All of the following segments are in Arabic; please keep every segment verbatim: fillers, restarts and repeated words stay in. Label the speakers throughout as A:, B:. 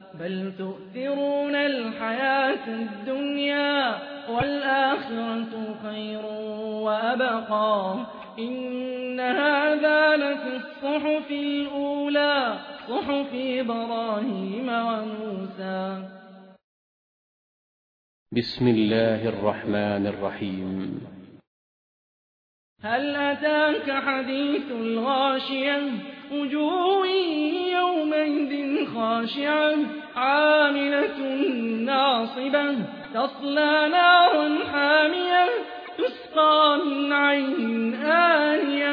A: بل تؤثرون الحياة الدنيا والآخرة خير وأبقى إن هذا لفي الصحف الأولى صحف إبراهيم وموسى.
B: بسم الله الرحمن الرحيم.
A: هل أتاك حديث الغاشية وجوه يومئذ خاشعة عاملة ناصبة تصلى نارا حامية تسقى من عين آنية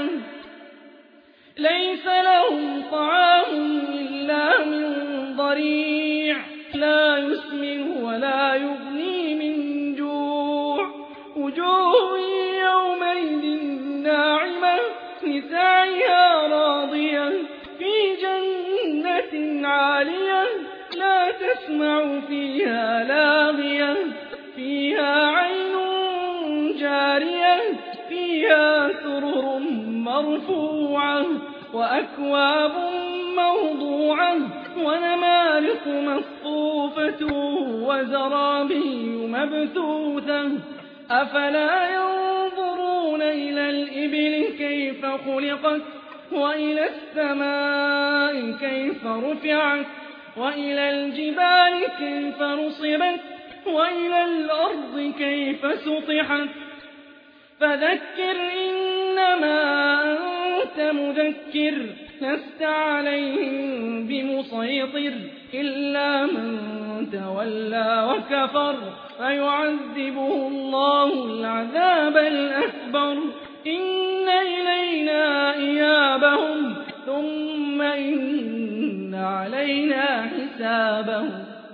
A: ليس لهم طعام إلا من ضريع لا يسمن ولا يغني من جوع وجوه يومئذ ناعمة لسعيها راضية في جنة عالية لا تسمع فيها لاغية فيها عين جارية فيها سرر مرفوعة وأكواب موضوعة ونمارق مصفوفة وزرابي مبثوثة أفلا ينظرون إلى الإبل كيف خلقت وإلى السماء كيف رفعت وإلى الجبال كيف نصبت وإلى الأرض كيف سطحت فذكر إنما أنت مذكر لست عليهم بمسيطر إلا من تولى وكفر فيعذبه الله العذاب الأكبر إن إلينا إيابهم ثم إن علينا حسابهم.